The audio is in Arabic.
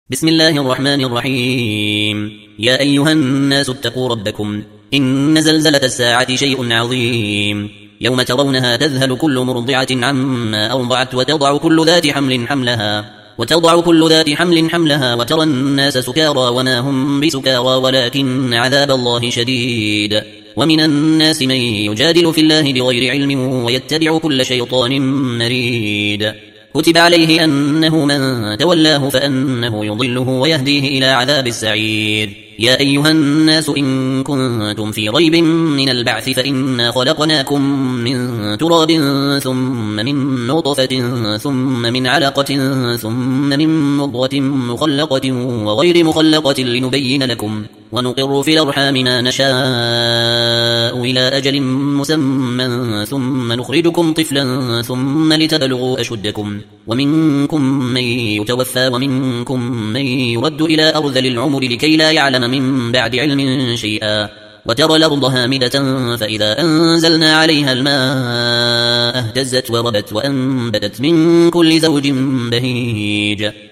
بسم الله الرحمن الرحيم. يا أيها الناس اتقوا ربكم، إن زلزلة الساعة شيء عظيم. يوم ترونها تذهل كل مرضعة عما أرضعت وتضع كل ذات حمل حملها وترى الناس سكارى وما هم بسكارى ولكن عذاب الله شديد. ومن الناس من يجادل في الله بغير علم ويتبع كل شيطان مريد. كتب عليه أنه من تولاه فأنه يضله ويهديه إلى عذاب السعير. يا أيها الناس إن كنتم في ريب من البعث فإنا خلقناكم من تراب ثم من نطفة ثم من علقة ثم من مضغة مخلقة وغير مخلقة لنبين لكم ونقر في الأرحام ما نشاء إلى أجل مسمى ثم نخرجكم طفلا ثم لتبلغوا أشدكم، ومنكم من يتوفى ومنكم من يرد إلى أرذل العمر لكي لا يعلم من بعد علم شيئا. وترى الأرض هامدة فإذا أنزلنا عليها الماء اهتزت وربت وأنبتت من كل زوج بهيج.